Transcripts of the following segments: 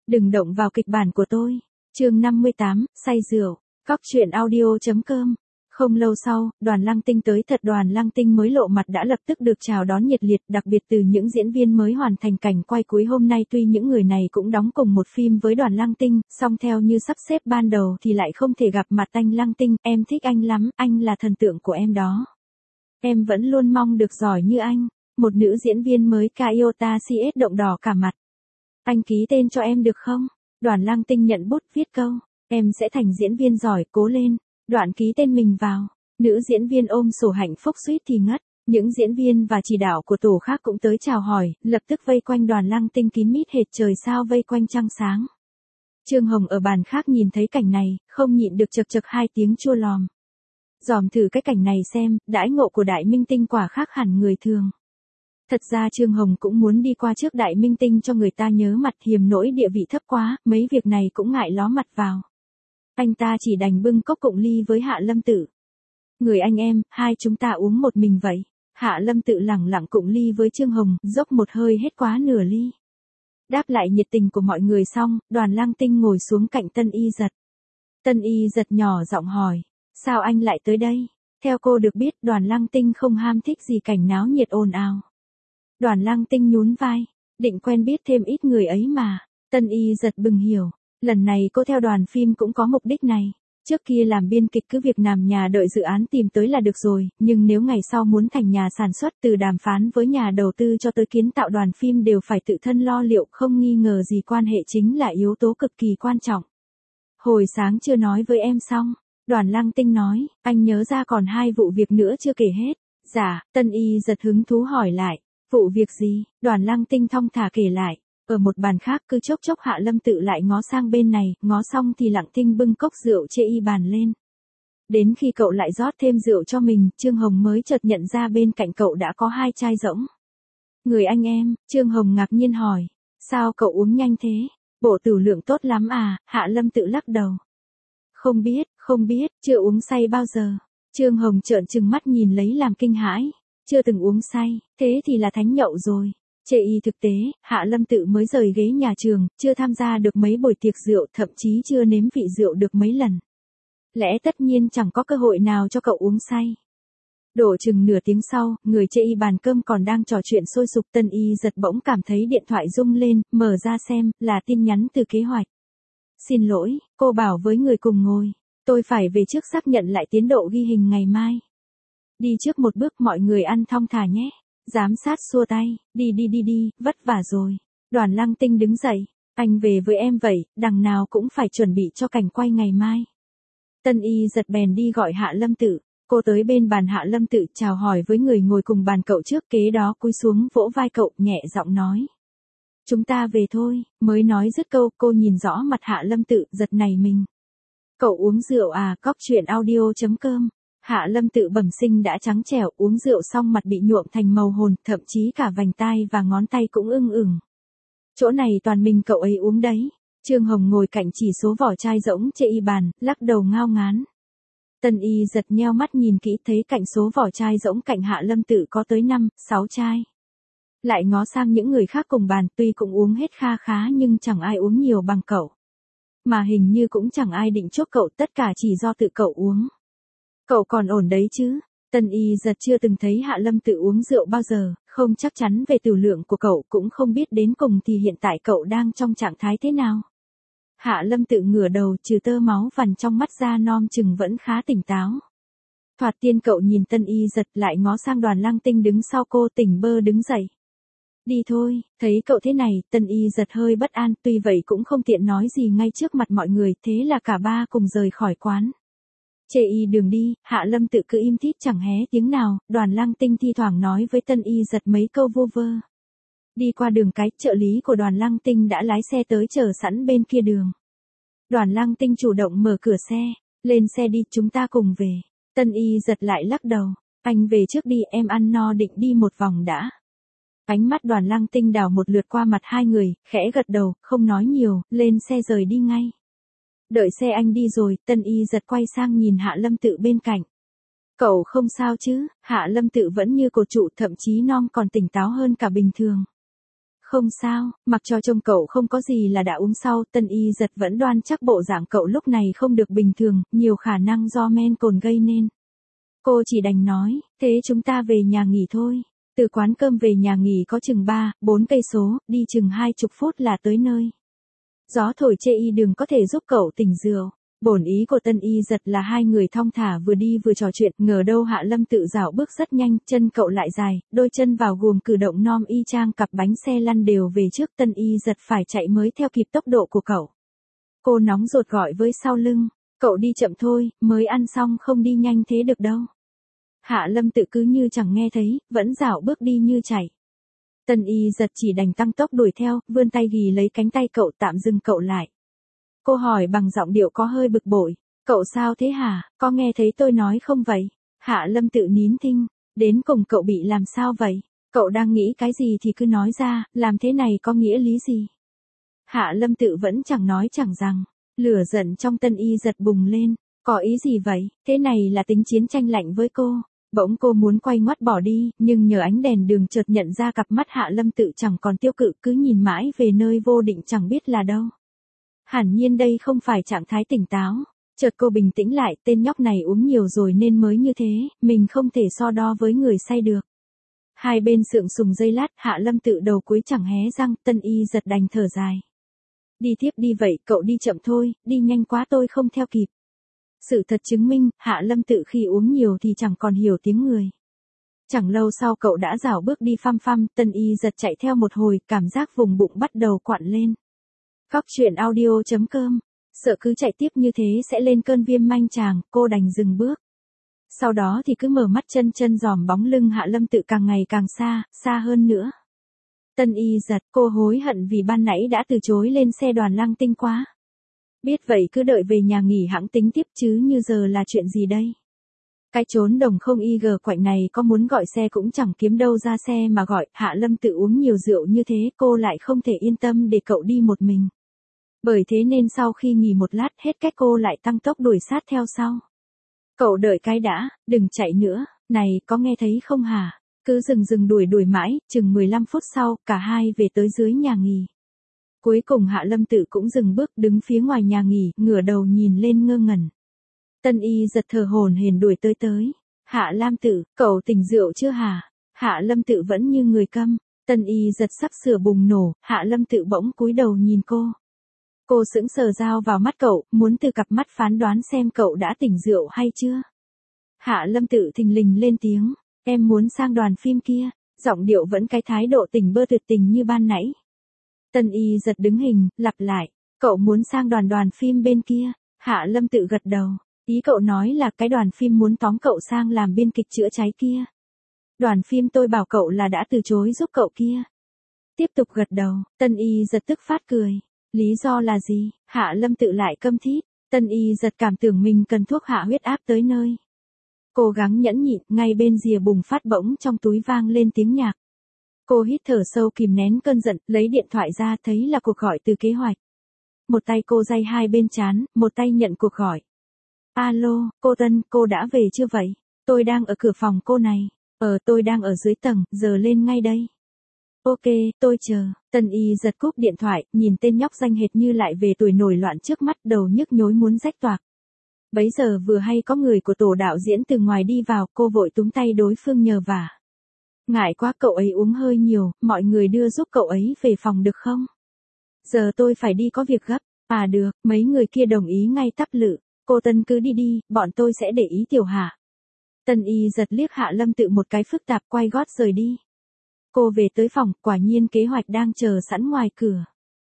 Đừng động vào kịch bản của tôi. Chương 58, say rượu. Cóc truyện audio.com. Không lâu sau, Đoàn Lăng Tinh tới thật. Đoàn Lăng Tinh mới lộ mặt đã lập tức được chào đón nhiệt liệt, đặc biệt từ những diễn viên mới hoàn thành cảnh quay cuối hôm nay. Tuy những người này cũng đóng cùng một phim với Đoàn Lăng Tinh, song theo như sắp xếp ban đầu thì lại không thể gặp mặt anh Lăng Tinh. Em thích anh lắm, anh là thần tượng của em đó. Em vẫn luôn mong được giỏi như anh. Một nữ diễn viên mới Kyota CS động đỏ cả mặt. Anh ký tên cho em được không? Đoàn Lăng Tinh nhận bút viết câu. Em sẽ thành diễn viên giỏi, cố lên. Đoạn ký tên mình vào. Nữ diễn viên ôm sổ hạnh phúc suýt thì ngất. Những diễn viên và chỉ đạo của tổ khác cũng tới chào hỏi, lập tức vây quanh Đoàn Lăng Tinh kín mít hệt trời sao vây quanh trăng sáng. Trương Hồng ở bàn khác nhìn thấy cảnh này, không nhịn được chật chật hai tiếng chua lòm. Dòm thử cái cảnh này xem, đãi ngộ của đại minh tinh quả khác hẳn người thường. Thật ra Trương Hồng cũng muốn đi qua trước đại minh tinh cho người ta nhớ mặt, hiềm nỗi địa vị thấp quá, mấy việc này cũng ngại ló mặt vào. Anh ta chỉ đành bưng cốc cụng ly với Hạ Lâm Tự. Người anh em, hai chúng ta uống một mình vậy. Hạ Lâm Tự lẳng lặng cụng ly với Trương Hồng, dốc một hơi hết quá nửa ly. Đáp lại nhiệt tình của mọi người xong, Đoàn Lăng Tinh ngồi xuống cạnh Tân Y Dật. Tân Y Dật nhỏ giọng hỏi, sao anh lại tới đây? Theo cô được biết, Đoàn Lăng Tinh không ham thích gì cảnh náo nhiệt ồn ào. Đoàn Lăng Tinh nhún vai, định quen biết thêm ít người ấy mà. Tân Y Dật bừng hiểu, lần này cô theo đoàn phim cũng có mục đích này. Trước kia làm biên kịch cứ việc làm nhà đợi dự án tìm tới là được rồi, nhưng nếu ngày sau muốn thành nhà sản xuất, từ đàm phán với nhà đầu tư cho tới kiến tạo đoàn phim đều phải tự thân lo liệu, không nghi ngờ gì quan hệ chính là yếu tố cực kỳ quan trọng. Hồi sáng chưa nói với em xong, Đoàn Lăng Tinh nói, anh nhớ ra còn hai vụ việc nữa chưa kể hết. Dạ, Tân Y Dật hứng thú hỏi lại, vụ việc gì? Đoàn Lăng Tinh thong thả kể lại. Ở một bàn khác cứ chốc chốc Hạ Lâm Tự lại ngó sang bên này, ngó xong thì lặng thinh bưng cốc rượu chê y bàn lên. Đến khi cậu lại rót thêm rượu cho mình, Trương Hồng mới chợt nhận ra bên cạnh cậu đã có hai chai rỗng. Người anh em, Trương Hồng ngạc nhiên hỏi, sao cậu uống nhanh thế? Bộ tửu lượng tốt lắm à? Hạ Lâm Tự lắc đầu. Không biết, chưa uống say bao giờ. Trương Hồng trợn trừng mắt nhìn lấy làm kinh hãi. Chưa từng uống say, thế thì là thánh nhậu rồi. Chê y thực tế, Hạ Lâm Tự mới rời ghế nhà trường, chưa tham gia được mấy buổi tiệc rượu, thậm chí chưa nếm vị rượu được mấy lần. Lẽ tất nhiên chẳng có cơ hội nào cho cậu uống say. Đổ chừng nửa tiếng sau, người chê y bàn cơm còn đang trò chuyện sôi sục. Tân Y Dật bỗng cảm thấy điện thoại rung lên, mở ra xem, là tin nhắn từ kế hoạch. Xin lỗi, cô bảo với người cùng ngồi. Tôi phải về trước xác nhận lại tiến độ ghi hình ngày mai. Đi trước một bước, mọi người ăn thong thả nhé. Giám sát xua tay, đi, vất vả rồi. Đoàn Lăng Tinh đứng dậy, anh về với em vậy, đằng nào cũng phải chuẩn bị cho cảnh quay ngày mai. Tân Y Dật bèn đi gọi Hạ Lâm Tự, cô tới bên bàn Hạ Lâm Tự chào hỏi với người ngồi cùng bàn cậu trước, kế đó cúi xuống vỗ vai cậu, nhẹ giọng nói. Chúng ta về thôi, mới nói dứt câu, cô nhìn rõ mặt Hạ Lâm Tự, giật nảy mình. Cậu uống rượu à? Cóc truyện audio.com. Hạ Lâm Tự bẩm sinh đã trắng trẻo, uống rượu xong mặt bị nhuộm thành màu hồn, thậm chí cả vành tai và ngón tay cũng ưng ửng. Chỗ này toàn mình cậu ấy uống đấy. Trương Hồng ngồi cạnh chỉ số vỏ chai rỗng chê y bàn, lắc đầu ngao ngán. Tân Y Dật nheo mắt nhìn kỹ, thấy cạnh số vỏ chai rỗng cạnh Hạ Lâm Tự có tới 5, 6 chai. Lại ngó sang những người khác cùng bàn, tuy cũng uống hết kha khá nhưng chẳng ai uống nhiều bằng cậu. Mà hình như cũng chẳng ai định chốt cậu, tất cả chỉ do tự cậu uống. Cậu còn ổn đấy chứ? Tân Y Dật chưa từng thấy Hạ Lâm Tự uống rượu bao giờ, không chắc chắn về tửu lượng của cậu, cũng không biết đến cùng thì hiện tại cậu đang trong trạng thái thế nào. Hạ Lâm Tự ngửa đầu, trừ tơ máu vằn trong mắt ra non chừng vẫn khá tỉnh táo. Thoạt tiên cậu nhìn Tân Y Dật, lại ngó sang Đoàn Lăng Tinh đứng sau cô, tỉnh bơ đứng dậy. Đi thôi, thấy cậu thế này, Tân Y Dật hơi bất an, tuy vậy cũng không tiện nói gì ngay trước mặt mọi người, thế là cả ba cùng rời khỏi quán. Chê y đường đi, Hạ Lâm Tự cứ im thít chẳng hé tiếng nào, Đoàn Lăng Tinh thi thoảng nói với Tân Y Dật mấy câu vu vơ. Đi qua đường cái, trợ lý của Đoàn Lăng Tinh đã lái xe tới chờ sẵn bên kia đường. Đoàn Lăng Tinh chủ động mở cửa xe, lên xe đi, chúng ta cùng về. Tân Y Dật lại lắc đầu, anh về trước đi, em ăn no định đi một vòng đã. Ánh mắt Đoàn Lăng Tinh đảo một lượt qua mặt hai người, khẽ gật đầu, không nói nhiều, lên xe rời đi ngay. Đợi xe anh đi rồi, Tân Y Dật quay sang nhìn Hạ Lâm Tự bên cạnh. Cậu không sao chứ? Hạ Lâm Tự vẫn như cột trụ, thậm chí non còn tỉnh táo hơn cả bình thường. Không sao, mặc cho trông cậu không có gì là đã uống sau, Tân Y Giật vẫn đoan chắc bộ dạng cậu lúc này không được bình thường, nhiều khả năng do men cồn gây nên. Cô chỉ đành nói, thế chúng ta về nhà nghỉ thôi. Từ quán cơm về nhà nghỉ có chừng 3-4 cây số, đi chừng 20 phút là tới nơi. Gió thổi chê y đường có thể giúp cậu tỉnh rượu. Bổn ý của Tân Y Giật là hai người thong thả vừa đi vừa trò chuyện, ngờ đâu Hạ Lâm Tự dạo bước rất nhanh, chân cậu lại dài, đôi chân vào guồng cử động non y chang cặp bánh xe lăn đều về trước, Tân Y Giật phải chạy mới theo kịp tốc độ của cậu. Cô nóng ruột gọi với sau lưng, cậu đi chậm thôi, mới ăn xong không đi nhanh thế được đâu. Hạ Lâm Tự cứ như chẳng nghe thấy, vẫn dạo bước đi như chạy. Tân Y Giật chỉ đành tăng tốc đuổi theo, vươn tay ghì lấy cánh tay cậu tạm dừng cậu lại. Cô hỏi bằng giọng điệu có hơi bực bội, cậu sao thế hả, có nghe thấy tôi nói không vậy? Hạ Lâm Tự nín thinh, đến cùng cậu bị làm sao vậy? Cậu đang nghĩ cái gì thì cứ nói ra, làm thế này có nghĩa lý gì? Hạ Lâm Tự vẫn chẳng nói chẳng rằng, lửa giận trong Tân Y Giật bùng lên, có ý gì vậy, thế này là tính chiến tranh lạnh với cô. Bỗng cô muốn quay ngoắt bỏ đi, nhưng nhờ ánh đèn đường chợt nhận ra cặp mắt Hạ Lâm Tự chẳng còn tiêu cự, cứ nhìn mãi về nơi vô định chẳng biết là đâu. Hẳn nhiên đây không phải trạng thái tỉnh táo. Chợt cô bình tĩnh lại, tên nhóc này uống nhiều rồi nên mới như thế, mình không thể so đo với người say được. Hai bên sượng sùng giây lát, Hạ Lâm Tự đầu cuối chẳng hé răng, Tân Y Giật đành thở dài. Đi tiếp đi vậy, cậu đi chậm thôi, đi nhanh quá tôi không theo kịp. Sự thật chứng minh, Hạ Lâm Tự khi uống nhiều thì chẳng còn hiểu tiếng người. Chẳng lâu sau cậu đã rảo bước đi phăm phăm, Tân Y Giật chạy theo một hồi, cảm giác vùng bụng bắt đầu quặn lên. Góc truyện audio.com. Sợ cứ chạy tiếp như thế sẽ lên cơn viêm manh chàng, cô đành dừng bước. Sau đó thì cứ mở mắt chân dòm bóng lưng Hạ Lâm Tự càng ngày càng xa, xa hơn nữa. Tân Y Giật, cô hối hận vì ban nãy đã từ chối lên xe Đoàn Lăng Tinh quá. Biết vậy cứ đợi về nhà nghỉ hãng tính tiếp chứ như giờ là chuyện gì đây? Cái chốn đồng không y gờ quạnh này có muốn gọi xe cũng chẳng kiếm đâu ra xe mà gọi, Hạ Lâm Tự uống nhiều rượu như thế cô lại không thể yên tâm để cậu đi một mình. Bởi thế nên sau khi nghỉ một lát hết cách cô lại tăng tốc đuổi sát theo sau. Cậu đợi cái đã, đừng chạy nữa, này có nghe thấy không hả? Cứ dừng đuổi mãi, chừng 15 phút sau, cả hai về tới dưới nhà nghỉ. Cuối cùng Hạ Lâm Tự cũng dừng bước đứng phía ngoài nhà nghỉ, ngửa đầu nhìn lên ngơ ngẩn. Tân Y Giật thở hổn hển đuổi tới. Hạ Lam Tự, cậu tỉnh rượu chưa hả? Hạ Lâm Tự vẫn như người câm. Tân Y Giật sắp sửa bùng nổ, Hạ Lâm Tự bỗng cúi đầu nhìn cô. Cô sững sờ dao vào mắt cậu, muốn từ cặp mắt phán đoán xem cậu đã tỉnh rượu hay chưa. Hạ Lâm Tự thình lình lên tiếng, em muốn sang đoàn phim kia, giọng điệu vẫn cái thái độ tỉnh bơ tuyệt tình như ban nãy. Tân Y Giật đứng hình, lặp lại, cậu muốn sang đoàn phim bên kia. Hạ Lâm Tự gật đầu, ý cậu nói là cái đoàn phim muốn tóm cậu sang làm biên kịch chữa cháy kia. Đoàn phim tôi bảo cậu là đã từ chối giúp cậu kia. Tiếp tục gật đầu, Tân Y Giật tức phát cười. Lý do là gì? Hạ Lâm Tự lại câm thít. Tân Y Giật cảm tưởng mình cần thuốc hạ huyết áp tới nơi. Cố gắng nhẫn nhịn, ngay bên rìa bùng phát bỗng trong túi vang lên tiếng nhạc. Cô hít thở sâu kìm nén cơn giận, lấy điện thoại ra thấy là cuộc gọi từ Kế Hoạch. Một tay cô day hai bên trán, một tay nhận cuộc gọi. Alo, cô Tân, cô đã về chưa vậy? Tôi đang ở cửa phòng cô này. Tôi đang ở dưới tầng, giờ lên ngay đây. Ok, tôi chờ. Tân Y Giật cúp điện thoại, nhìn tên nhóc danh hệt như lại về tuổi nổi loạn trước mắt, đầu nhức nhối muốn rách toạc. Bấy giờ vừa hay có người của tổ đạo diễn từ ngoài đi vào, cô vội túm tay đối phương nhờ vả. Ngại quá cậu ấy uống hơi nhiều, mọi người đưa giúp cậu ấy về phòng được không? Giờ tôi phải đi có việc gấp. À được, mấy người kia đồng ý ngay tắp lự. Cô Tân cứ đi, bọn tôi sẽ để ý tiểu Hạ. Tân Y Giật liếc Hạ Lâm Tự một cái phức tạp quay gót rời đi. Cô về tới phòng, quả nhiên Kế Hoạch đang chờ sẵn ngoài cửa.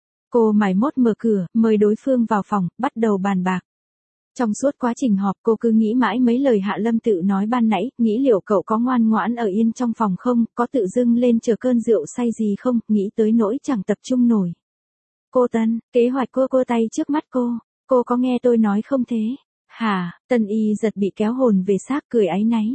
Cô mải mốt mở cửa, mời đối phương vào phòng, bắt đầu bàn bạc. Trong suốt quá trình họp cô cứ nghĩ mãi mấy lời Hạ Lâm Tự nói ban nãy, nghĩ liệu cậu có ngoan ngoãn ở yên trong phòng không, có tự dưng lên chờ cơn rượu say gì không, nghĩ tới nỗi chẳng tập trung nổi. Cô Tân, Kế Hoạch cô tay trước mắt cô có nghe tôi nói không thế? Hả? Tân Y Giật bị kéo hồn về xác cười áy náy.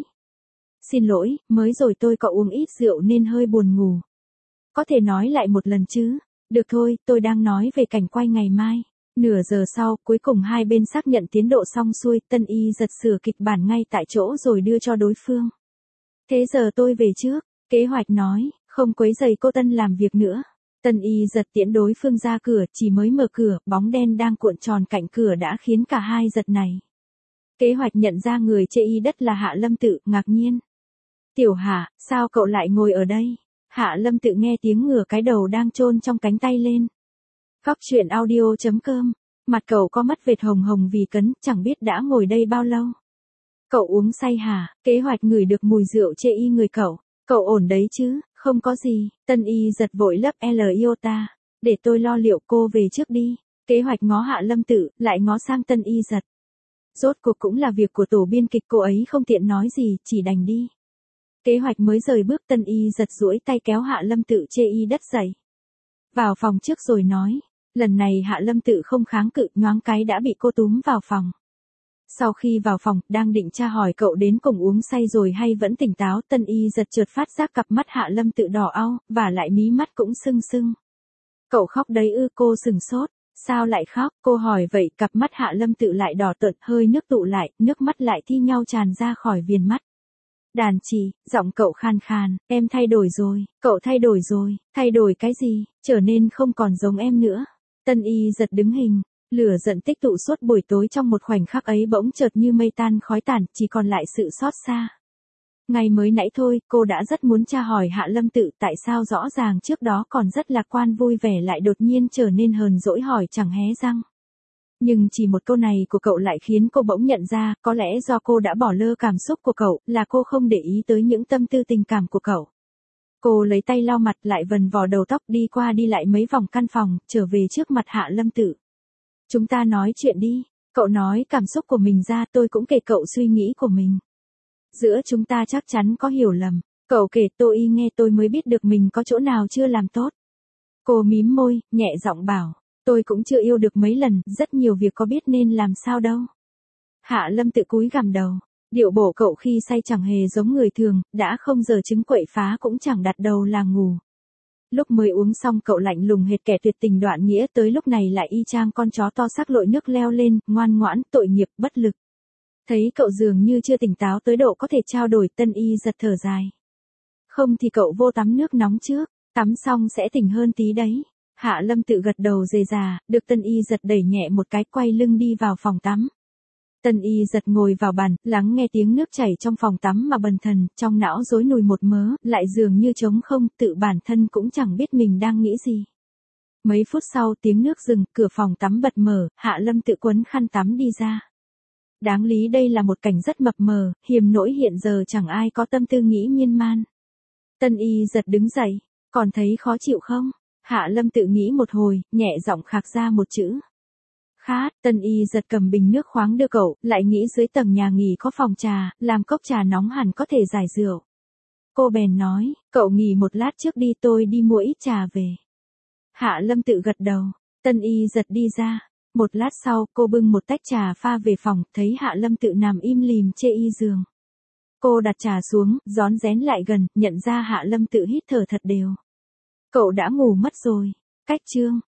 Xin lỗi, mới rồi tôi có uống ít rượu nên hơi buồn ngủ. Có thể nói lại một lần chứ? Được thôi, tôi đang nói về cảnh quay ngày mai. Nửa giờ sau, cuối cùng hai bên xác nhận tiến độ xong xuôi, Tân Y Giật sửa kịch bản ngay tại chỗ rồi đưa cho đối phương. Thế giờ tôi về trước, Kế Hoạch nói, không quấy rầy cô Tân làm việc nữa. Tân Y giật tiễn đối phương ra cửa, chỉ mới mở cửa, bóng đen đang cuộn tròn cạnh cửa đã khiến cả hai giật này. Kế hoạch nhận ra người chê y đất là Hạ Lâm Tự, ngạc nhiên. Tiểu Hạ, sao cậu lại ngồi ở đây? Hạ Lâm Tự nghe tiếng ngửa cái đầu đang chôn trong cánh tay lên. Góc truyện audio.com, mặt cậu có mắt vệt hồng hồng vì cấn, chẳng biết đã ngồi đây bao lâu. Cậu uống say hả? Kế hoạch ngửi được mùi rượu chê y người cậu. Cậu ổn đấy chứ? Không có gì. Tân Y giật vội lấp L iota. Để tôi lo liệu, cô về trước đi. Kế hoạch ngó Hạ Lâm Tự, lại ngó sang Tân Y giật. Rốt cuộc cũng là việc của tổ biên kịch, cô ấy không tiện nói gì, chỉ đành đi. Kế hoạch mới rời bước, Tân Y giật duỗi tay kéo Hạ Lâm Tự chê y đất dậy. Vào phòng trước rồi nói. Lần này Hạ Lâm Tự không kháng cự, nhoáng cái đã bị cô túm vào phòng. Sau khi vào phòng, đang định tra hỏi cậu đến cùng uống say rồi hay vẫn tỉnh táo, Tân Y giật chợt phát giác cặp mắt Hạ Lâm Tự đỏ au, và lại mí mắt cũng sưng sưng. Cậu khóc đấy ư? Cô sừng sốt. Sao lại khóc? Cô hỏi vậy, cặp mắt Hạ Lâm Tự lại đỏ tợn, hơi nước tụ lại, nước mắt lại thi nhau tràn ra khỏi viền mắt. Đàn chị, giọng cậu khan khan, em thay đổi rồi, cậu thay đổi rồi, thay đổi cái gì, trở nên không còn giống em nữa. Tân Y giật đứng hình, lửa giận tích tụ suốt buổi tối, trong một khoảnh khắc ấy bỗng chợt như mây tan khói tàn, chỉ còn lại sự xót xa. Ngày mới nãy thôi, cô đã rất muốn tra hỏi Hạ Lâm Tự tại sao rõ ràng trước đó còn rất lạc quan vui vẻ lại đột nhiên trở nên hờn dỗi hỏi chẳng hé răng. Nhưng chỉ một câu này của cậu lại khiến cô bỗng nhận ra, có lẽ do cô đã bỏ lơ cảm xúc của cậu, là cô không để ý tới những tâm tư tình cảm của cậu. Cô lấy tay lau mặt, lại vần vò đầu tóc, đi qua đi lại mấy vòng căn phòng, trở về trước mặt Hạ Lâm Tự. Chúng ta nói chuyện đi. Cậu nói cảm xúc của mình ra, tôi cũng kể cậu suy nghĩ của mình. Giữa chúng ta chắc chắn có hiểu lầm. Cậu kể tôi nghe, tôi mới biết được mình có chỗ nào chưa làm tốt. Cô mím môi, nhẹ giọng bảo. Tôi cũng chưa yêu được mấy lần, rất nhiều việc có biết nên làm sao đâu. Hạ Lâm Tự cúi gằm đầu. Điệu bộ cậu khi say chẳng hề giống người thường, đã không giờ trứng quậy phá cũng chẳng đặt đầu là ngủ. Lúc mới uống xong cậu lạnh lùng hệt kẻ tuyệt tình đoạn nghĩa, tới lúc này lại y chang con chó to xác lội nước leo lên, ngoan ngoãn, tội nghiệp, bất lực. Thấy cậu dường như chưa tỉnh táo tới độ có thể trao đổi, Tân Y giật thở dài. Không thì cậu vô tắm nước nóng trước, tắm xong sẽ tỉnh hơn tí đấy. Hạ Lâm Tự gật đầu rề rà, được Tân Y giật đẩy nhẹ một cái, quay lưng đi vào phòng tắm. Tân Y giật ngồi vào bàn, lắng nghe tiếng nước chảy trong phòng tắm mà bần thần, trong não rối nùi một mớ, lại dường như trống không, tự bản thân cũng chẳng biết mình đang nghĩ gì. Mấy phút sau tiếng nước dừng, cửa phòng tắm bật mở, Hạ Lâm Tự quấn khăn tắm đi ra. Đáng lý đây là một cảnh rất mập mờ, hiềm nỗi hiện giờ chẳng ai có tâm tư nghĩ miên man. Tân Y giật đứng dậy, còn thấy khó chịu không? Hạ Lâm Tự nghĩ một hồi, nhẹ giọng khạc ra một chữ. Khát. Tân Y giật cầm bình nước khoáng đưa cậu, lại nghĩ dưới tầng nhà nghỉ có phòng trà, làm cốc trà nóng hẳn có thể giải rượu. Cô bèn nói, cậu nghỉ một lát trước đi, tôi đi mua ít trà về. Hạ Lâm Tự gật đầu, Tân Y giật đi ra. Một lát sau, cô bưng một tách trà pha về phòng, thấy Hạ Lâm Tự nằm im lìm chê y giường. Cô đặt trà xuống, rón rén lại gần, nhận ra Hạ Lâm Tự hít thở thật đều. Cậu đã ngủ mất rồi. Cách chương.